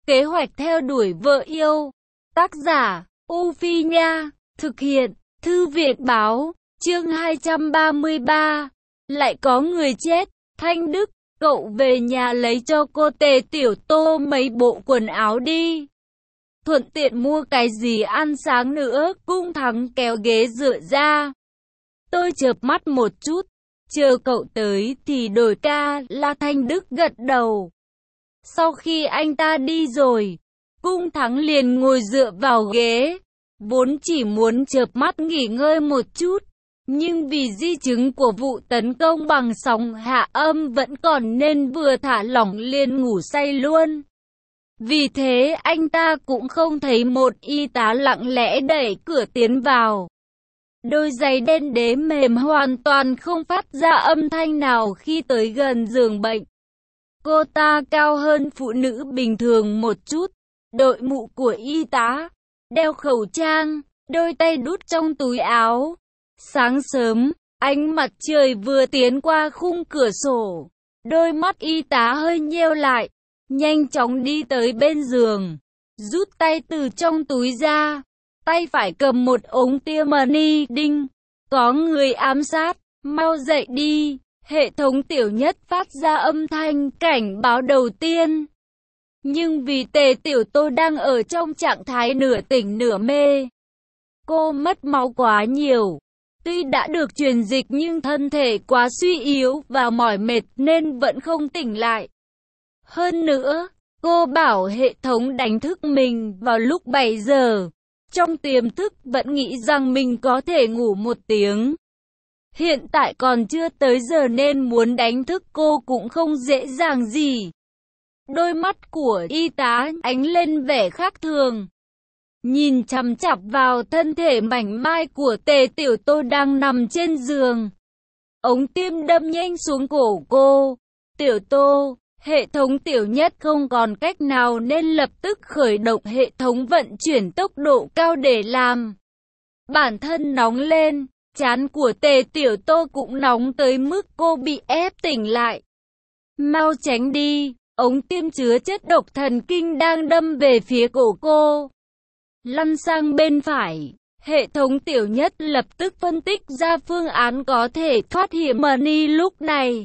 Kế hoạch theo đuổi vợ yêu. Tác giả, U Phi Nha. Thực hiện, Thư viện Báo. Chương 233. Lại có người chết. Thanh Đức, cậu về nhà lấy cho cô Tề Tiểu Tô mấy bộ quần áo đi. Thuận tiện mua cái gì ăn sáng nữa. Cung Thắng kéo ghế dựa ra. Tôi chợp mắt một chút. Chờ cậu tới thì đổi ca. La Thanh Đức gật đầu. Sau khi anh ta đi rồi, Cung Thắng liền ngồi dựa vào ghế. Vốn chỉ muốn chợp mắt nghỉ ngơi một chút, nhưng vì di chứng của vụ tấn công bằng sóng hạ âm vẫn còn nên vừa thả lỏng liền ngủ say luôn. Vì thế anh ta cũng không thấy một y tá lặng lẽ đẩy cửa tiến vào. Đôi giày đen đế mềm hoàn toàn không phát ra âm thanh nào khi tới gần giường bệnh. Cô ta cao hơn phụ nữ bình thường một chút, đội mũ của y tá, đeo khẩu trang, đôi tay đút trong túi áo. Sáng sớm, ánh mặt trời vừa tiến qua khung cửa sổ, đôi mắt y tá hơi nheo lại, nhanh chóng đi tới bên giường, rút tay từ trong túi ra, tay phải cầm một ống tiêm mani đinh. Có người ám sát, mau dậy đi. Hệ thống Tiểu Nhất phát ra âm thanh cảnh báo đầu tiên. Nhưng vì Tề Tiểu Tô đang ở trong trạng thái nửa tỉnh nửa mê, cô mất máu quá nhiều. Tuy đã được truyền dịch nhưng thân thể quá suy yếu và mỏi mệt nên vẫn không tỉnh lại. Hơn nữa, cô bảo hệ thống đánh thức mình vào lúc 7 giờ. Trong tiềm thức vẫn nghĩ rằng mình có thể ngủ một tiếng. Hiện tại còn chưa tới giờ nên muốn đánh thức cô cũng không dễ dàng gì. Đôi mắt của y tá ánh lên vẻ khác thường, nhìn chằm chằm vào thân thể mảnh mai của Tề Tiểu Tô đang nằm trên giường. Ống tiêm đâm nhanh xuống cổ cô. Tiểu Tô, hệ thống Tiểu Nhất không còn cách nào nên lập tức khởi động hệ thống vận chuyển tốc độ cao để làm bản thân nóng lên. Trán của Tề Tiểu Tô cũng nóng tới mức cô bị ép tỉnh lại. Mau tránh đi, ống tiêm chứa chất độc thần kinh đang đâm về phía cổ cô. Lăn sang bên phải, hệ thống Tiểu Nhất lập tức phân tích ra phương án có thể thoát hiểm mani lúc này.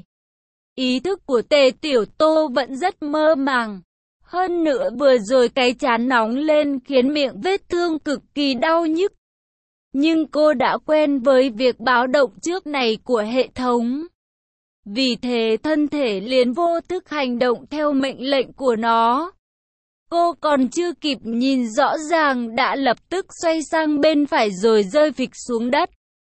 Ý thức của Tề Tiểu Tô vẫn rất mơ màng. Hơn nữa vừa rồi cái trán nóng lên khiến miệng vết thương cực kỳ đau nhức. Nhưng cô đã quen với việc báo động trước này của hệ thống. Vì thế thân thể liền vô thức hành động theo mệnh lệnh của nó. Cô còn chưa kịp nhìn rõ ràng đã lập tức xoay sang bên phải rồi rơi phịch xuống đất.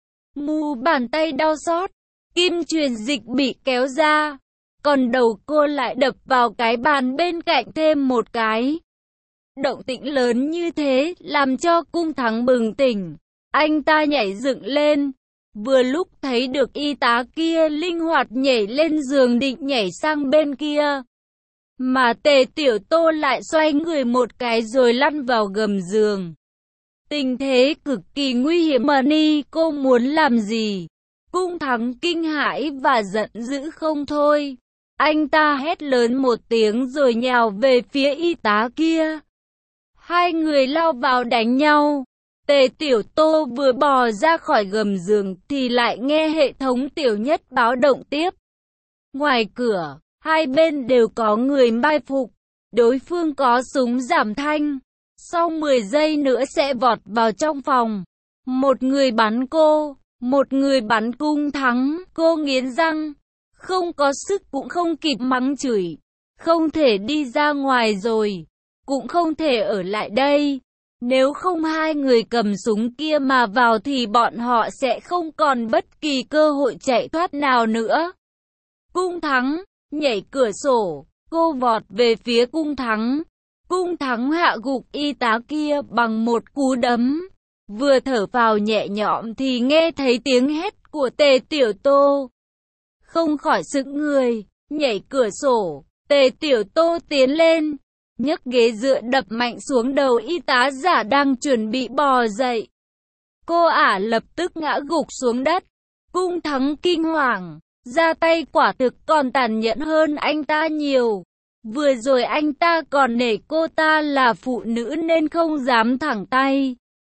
Mu bàn tay đau xót, kim truyền dịch bị kéo ra. Còn đầu cô lại đập vào cái bàn bên cạnh thêm một cái. Động tĩnh lớn như thế làm cho Cung Thắng bừng tỉnh. Anh ta nhảy dựng lên, vừa lúc thấy được y tá kia linh hoạt nhảy lên giường định nhảy sang bên kia. Mà Tề Tiểu Tô lại xoay người một cái rồi lăn vào gầm giường. Tình thế cực kỳ nguy hiểm mà cô muốn làm gì? Cung Thắng kinh hãi và giận dữ không thôi. Anh ta hét lớn một tiếng rồi nhào về phía y tá kia. Hai người lao vào đánh nhau. Tề Tiểu Tô vừa bò ra khỏi gầm giường thì lại nghe hệ thống Tiểu Nhất báo động tiếp. Ngoài cửa, hai bên đều có người mai phục. Đối phương có súng giảm thanh. Sau 10 giây nữa sẽ vọt vào trong phòng. Một người bắn cô, một người bắn Cung Thắng. Cô nghiến răng, không có sức cũng không kịp mắng chửi. Không thể đi ra ngoài rồi, cũng không thể ở lại đây. Nếu không hai người cầm súng kia mà vào thì bọn họ sẽ không còn bất kỳ cơ hội chạy thoát nào nữa. Cung Thắng, nhảy cửa sổ, cô vọt về phía Cung Thắng. Cung Thắng hạ gục y tá kia bằng một cú đấm. Vừa thở vào nhẹ nhõm thì nghe thấy tiếng hét của Tề Tiểu Tô. Không khỏi sững người, nhảy cửa sổ, Tề Tiểu Tô tiến lên, nhấc ghế dựa đập mạnh xuống đầu y tá giả đang chuẩn bị bò dậy. Cô ả lập tức ngã gục xuống đất. Cung Thắng kinh hoàng, ra tay quả thực còn tàn nhẫn hơn anh ta nhiều. Vừa rồi anh ta còn nể cô ta là phụ nữ nên không dám thẳng tay.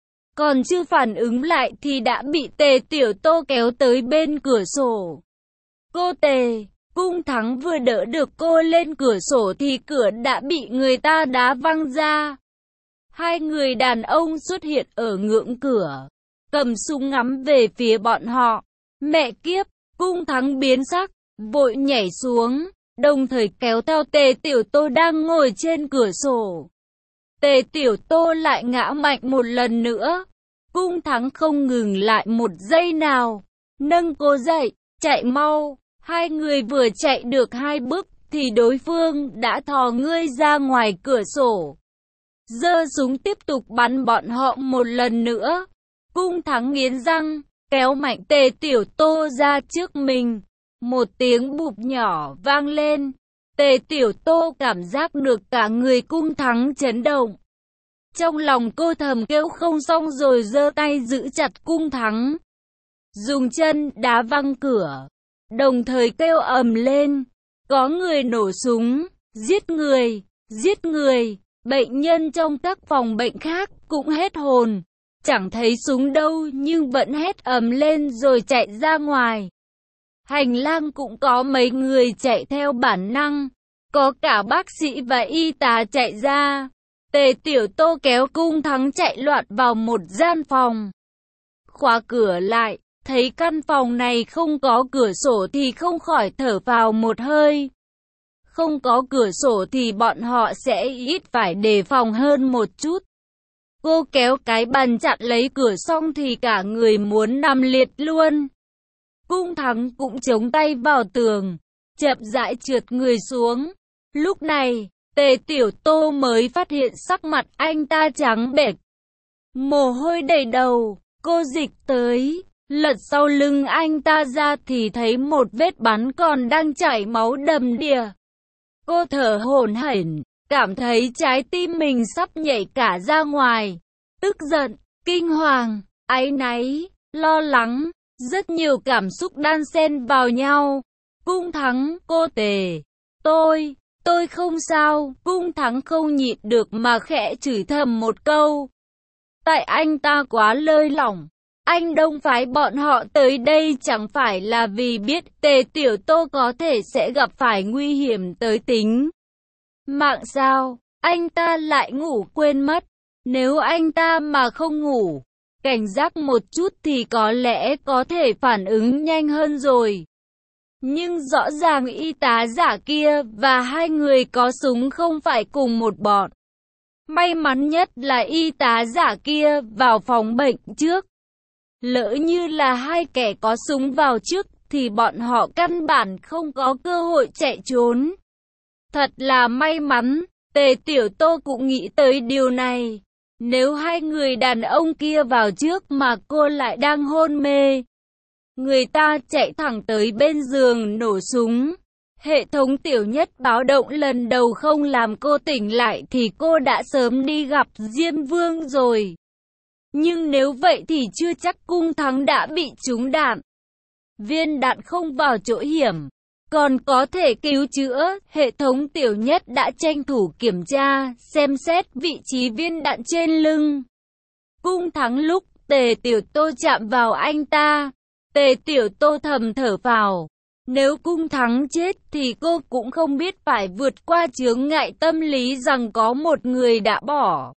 Còn chưa phản ứng lại thì đã bị Tề Tiểu Tô kéo tới bên cửa sổ. Cô Tề, Cung Thắng vừa đỡ được cô lên cửa sổ thì cửa đã bị người ta đá văng ra. Hai người đàn ông xuất hiện ở ngưỡng cửa, cầm súng ngắm về phía bọn họ. Mẹ kiếp, Cung Thắng biến sắc, vội nhảy xuống, đồng thời kéo theo Tề Tiểu Tô đang ngồi trên cửa sổ. Tề Tiểu Tô lại ngã mạnh một lần nữa. Cung Thắng không ngừng lại một giây nào, nâng cô dậy, chạy mau. Hai người vừa chạy được 2 bước thì đối phương đã thò người ra ngoài cửa sổ, giơ súng tiếp tục bắn bọn họ một lần nữa. Cung Thắng nghiến răng, kéo mạnh Tề Tiểu Tô ra trước mình. Một tiếng bụp nhỏ vang lên. Tề Tiểu Tô cảm giác được cả người Cung Thắng chấn động. Trong lòng cô thầm kêu không xong rồi giơ tay giữ chặt Cung Thắng, dùng chân đá văng cửa, đồng thời kêu ầm lên, có người nổ súng, giết người, giết người. Bệnh nhân trong các phòng bệnh khác cũng hết hồn, chẳng thấy súng đâu nhưng vẫn hét ầm lên rồi chạy ra ngoài. Hành lang cũng có mấy người chạy theo bản năng, có cả bác sĩ và y tá chạy ra. Tề Tiểu Tô kéo Cung Thắng chạy loạn vào một gian phòng, khóa cửa lại, thấy căn phòng này không có cửa sổ thì không khỏi thở vào một hơi. Không có cửa sổ thì bọn họ sẽ ít phải đề phòng hơn một chút. Cô kéo cái bàn chặn lấy cửa xong thì cả người muốn nằm liệt luôn. Cung Thắng cũng chống tay vào tường, chậm rãi trượt người xuống. Lúc này, Tề Tiểu Tô mới phát hiện sắc mặt anh ta trắng bệch, mồ hôi đầy đầu. Cô dịch tới, lật sau lưng anh ta ra thì thấy một vết bắn còn đang chảy máu đầm đìa. Cô thở hổn hển, cảm thấy trái tim mình sắp nhảy cả ra ngoài. Tức giận, kinh hoàng, áy náy, lo lắng, rất nhiều cảm xúc đan xen vào nhau. Cung Thắng, cô Tề, tôi không sao. Cung Thắng không nhịn được mà khẽ chửi thầm một câu. Tại anh ta quá lơi lỏng. Anh đông phái bọn họ tới đây chẳng phải là vì biết Tề Tiểu Tô có thể sẽ gặp phải nguy hiểm tới tính mạng sao? Anh ta lại ngủ quên mất. Nếu anh ta mà không ngủ, cảnh giác một chút thì có lẽ có thể phản ứng nhanh hơn rồi. Nhưng rõ ràng y tá giả kia và hai người có súng không phải cùng một bọn. May mắn nhất là y tá giả kia vào phòng bệnh trước. Lỡ như là hai kẻ có súng vào trước thì bọn họ căn bản không có cơ hội chạy trốn. Thật là may mắn, Tề Tiểu Tô cũng nghĩ tới điều này. Nếu hai người đàn ông kia vào trước mà cô lại đang hôn mê, người ta chạy thẳng tới bên giường nổ súng. Hệ thống tiểu nhất báo động lần đầu không làm cô tỉnh lại thì cô đã sớm đi gặp Diêm Vương rồi. Nhưng nếu vậy thì chưa chắc Cung Thắng đã bị trúng đạn. Viên đạn không vào chỗ hiểm, còn có thể cứu chữa. Hệ thống tiểu nhất đã tranh thủ kiểm tra, xem xét vị trí viên đạn trên lưng Cung Thắng lúc Tề Tiểu Tô chạm vào anh ta. Tề Tiểu Tô thầm thở phào. Nếu Cung Thắng chết thì cô cũng không biết phải vượt qua chướng ngại tâm lý rằng có một người đã bỏ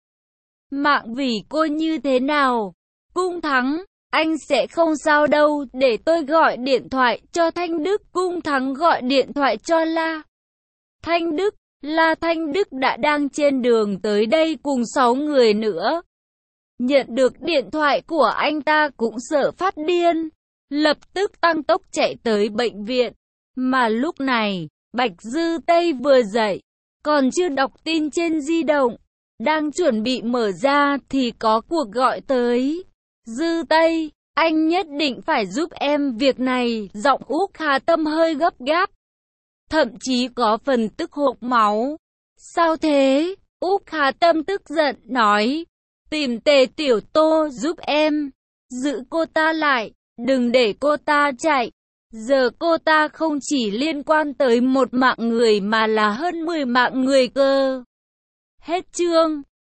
mạng vì cô như thế nào. Cung Thắng, anh sẽ không sao đâu, để tôi gọi điện thoại cho Thanh Đức. Cung Thắng gọi điện thoại cho La Thanh Đức. La Thanh Đức đã đang trên đường tới đây cùng 6 người nữa. Nhận được điện thoại của anh ta cũng sợ phát điên, lập tức tăng tốc chạy tới bệnh viện. Mà lúc này, Bạch Dư Tây vừa dậy, còn chưa đọc tin trên di động, đang chuẩn bị mở ra thì có cuộc gọi tới. Dư Tây, anh nhất định phải giúp em việc này. Giọng Úc Hà Tâm hơi gấp gáp, thậm chí có phần tức hộc máu. Sao thế? Úc Hà Tâm tức giận nói. Tìm Tề Tiểu Tô giúp em, giữ cô ta lại, đừng để cô ta chạy. Giờ cô ta không chỉ liên quan tới một mạng người mà là hơn 10 mạng người cơ. Hết chương.